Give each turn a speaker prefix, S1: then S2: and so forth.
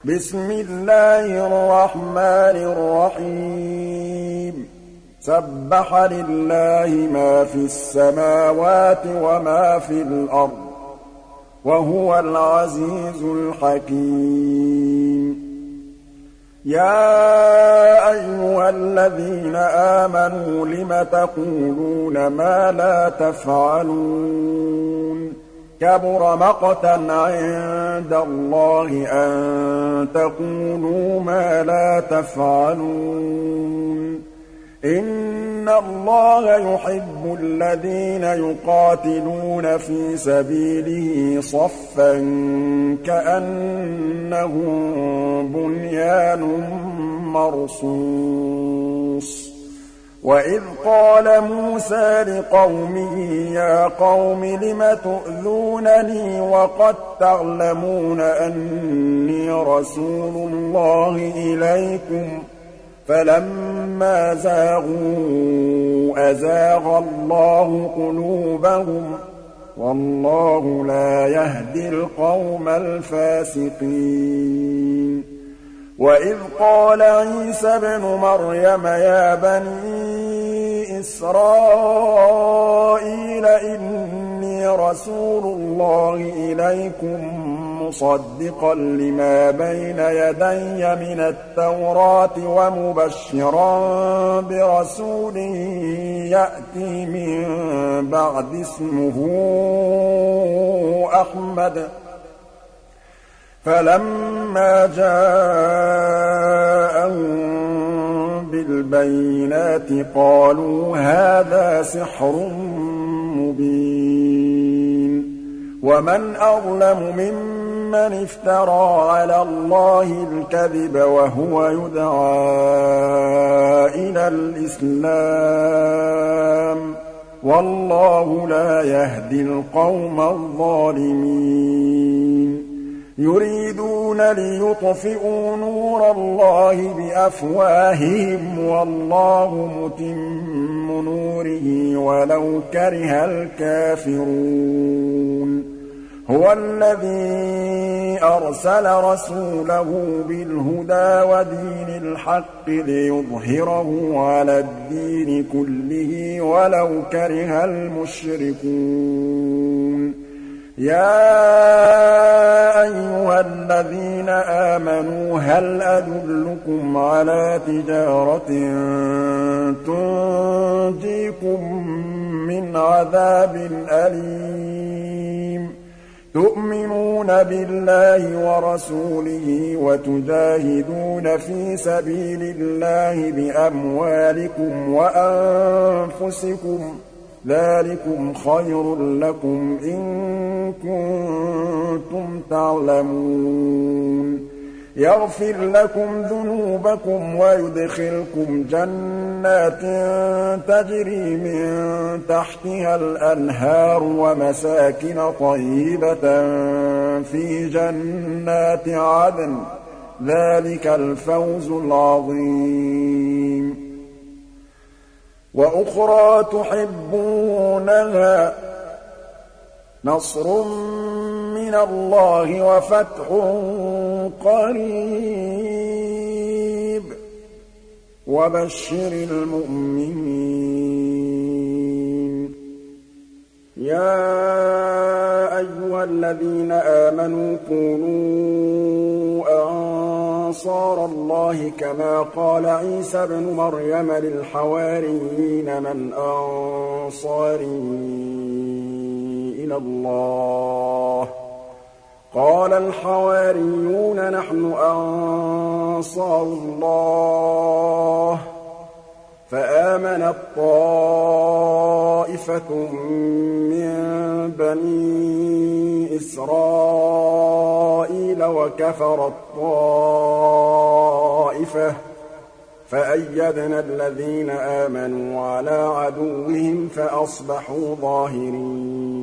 S1: بسم الله الرحمن الرحيم سبح لله ما في السماوات وما في الأرض وهو العزيز الحكيم يا أيها الذين آمنوا لم تقولون ما لا تفعلون كبر مقتا عند الله أن تقولوا ما لا تفعلون إن الله يحب الذين يقاتلون في سبيله صفا كأنهم بنيان مرصوص وإذ قال موسى لقومه يا قوم لم تؤذونني وقد تعلمون أني رسول الله إليكم فلما زاغوا أزاغ الله قلوبهم والله لا يهدي القوم الفاسقين وإذ قال عيسى ابن مريم يا بني إسرائيل إني رسول الله إليكم مصدقا لما بين يدي من التوراة ومبشرا برسول يأتي من بعد اسمه أحمد فلما جاءهم بالبينات قالوا هذا سحر مبين ومن أظلم ممن افترى على الله الكذب وهو يدعى إلى الإسلام والله لا يهدي القوم الظالمين يريدون ليطفئوا نور الله بأفواههم والله متم نوره ولو كره الكافرون هو الذي أرسل رسوله بالهدى ودين الحق ليظهره على الدين كله ولو كره المشركون يا أيها الذين آمنوا هل أدلكم على تجارة تنجيكم من عذاب أليم تؤمنون بالله ورسوله وتجاهدون في سبيل الله بأموالكم وأنفسكم ذلكم خير لكم إن كنتم تعلمون يغفر لكم ذنوبكم ويدخلكم جنات تجري من تحتها الأنهار ومساكن طيبة في جنات عدن ذلك الفوز العظيم وأخرى تحبونها نصر من الله وفتح قريب وبشر المؤمنين يا أيها الذين آمنوا كونوا أنصار الله كما قال عيسى ابن مريم للحواريين من أنصاري إلى الله قال الحواريون نحن أنصار الله فآمنت طائفة من بني إسرائيل وكفرت طائفة فأيدنا الذين آمنوا على عدوهم فأصبحوا ظاهرين